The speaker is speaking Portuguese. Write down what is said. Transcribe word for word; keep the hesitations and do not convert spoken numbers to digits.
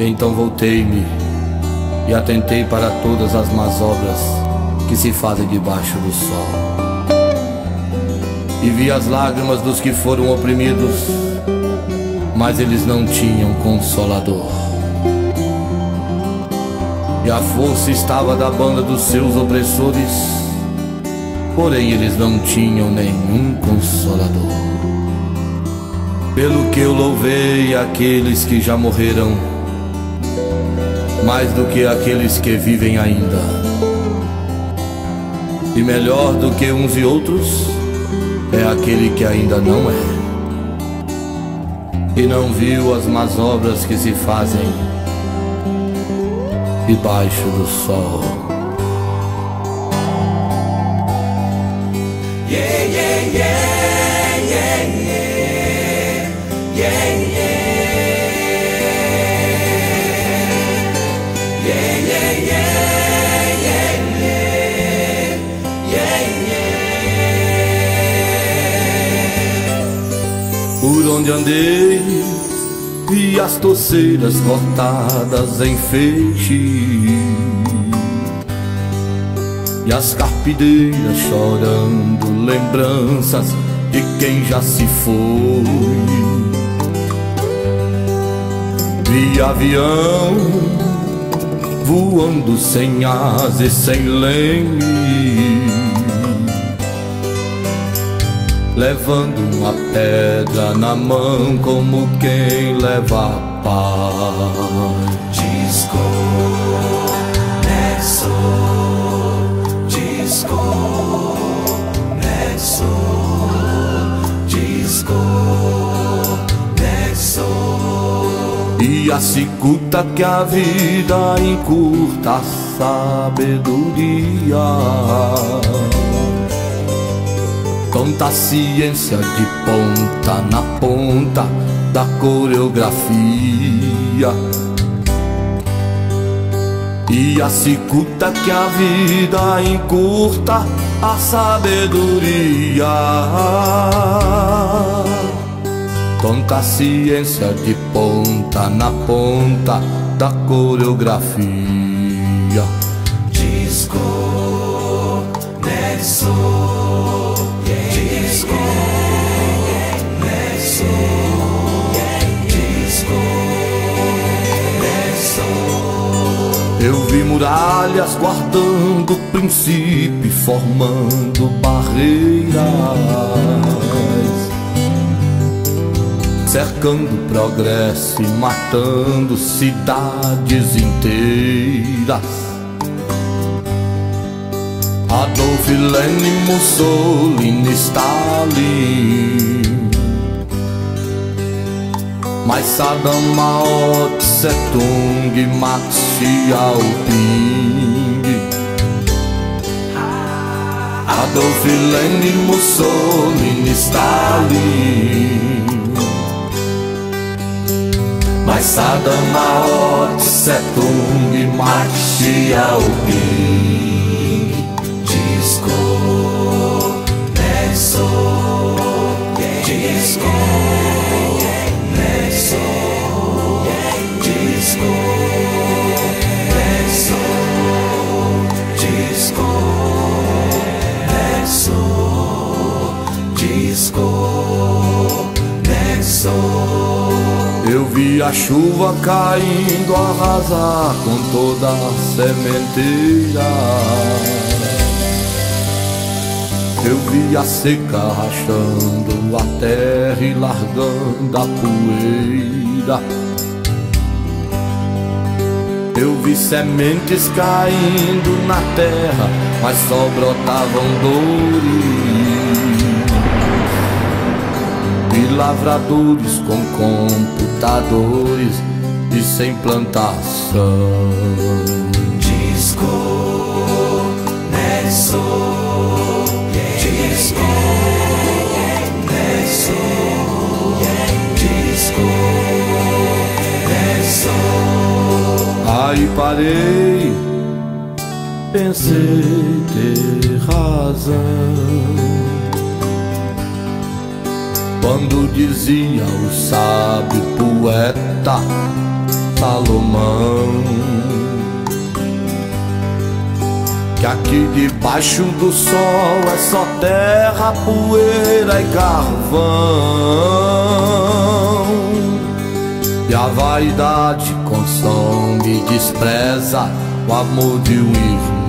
Então voltei-me e atentei para todas as más obras que se fazem debaixo do sol. E vi as lágrimas dos que foram oprimidos, mas eles não tinham consolador. E a força estava da banda dos seus opressores, porém eles não tinham nenhum consolador. Pelo que eu louvei aqueles que já morreram, mais do que aqueles que vivem ainda. E melhor do que uns e outros é aquele que ainda não é, e não viu as más obras que se fazem debaixo do sol. Yeah, yeah, yeah, yeah, yeah, yeah, yeah. Yeah, yeah, yeah, yeah, yeah, yeah. Por onde andei, vi as torceiras cortadas em feixe, e as carpideiras chorando lembranças de quem já se foi. Vi avião voando sem asas e sem leme, levando uma pedra na mão como quem leva a paz. Desconexo, desconexo, desconexo. E a cicuta que a vida encurta a sabedoria, tanta ciência de ponta na ponta da coreografia. E a cicuta que a vida encurta a sabedoria, tanta ciência de ponta na ponta da coreografia. Desconexo, desconexo, desconexo. Eu vi muralhas guardando princípio, formando barreiras, cercando progresso e matando cidades inteiras. Adolf, Lenin, Mussolini, Stalin, mas Saddam, Mao Tse-tung, Max Xiaoping. Adolf, Lenin, Mussolini, Stalin, mas Saddam, Mao Tse-tung, Max Xiaoping. Desconexo, desconexo, desconexo, desconexo, desconexo. Eu vi a chuva caindo, arrasar com toda a sementeira. Eu vi a seca rachando a terra e largando a poeira. Eu vi sementes caindo na terra, mas só brotavam dores. E lavradores com computadores e sem plantação. Desconexo, desconexo, desconexo. Aí parei, pensei ter razão quando dizia o sábio poeta Salomão, que aqui debaixo do sol é só terra, poeira e carvão, e a vaidade consome e despreza o amor de um irmão.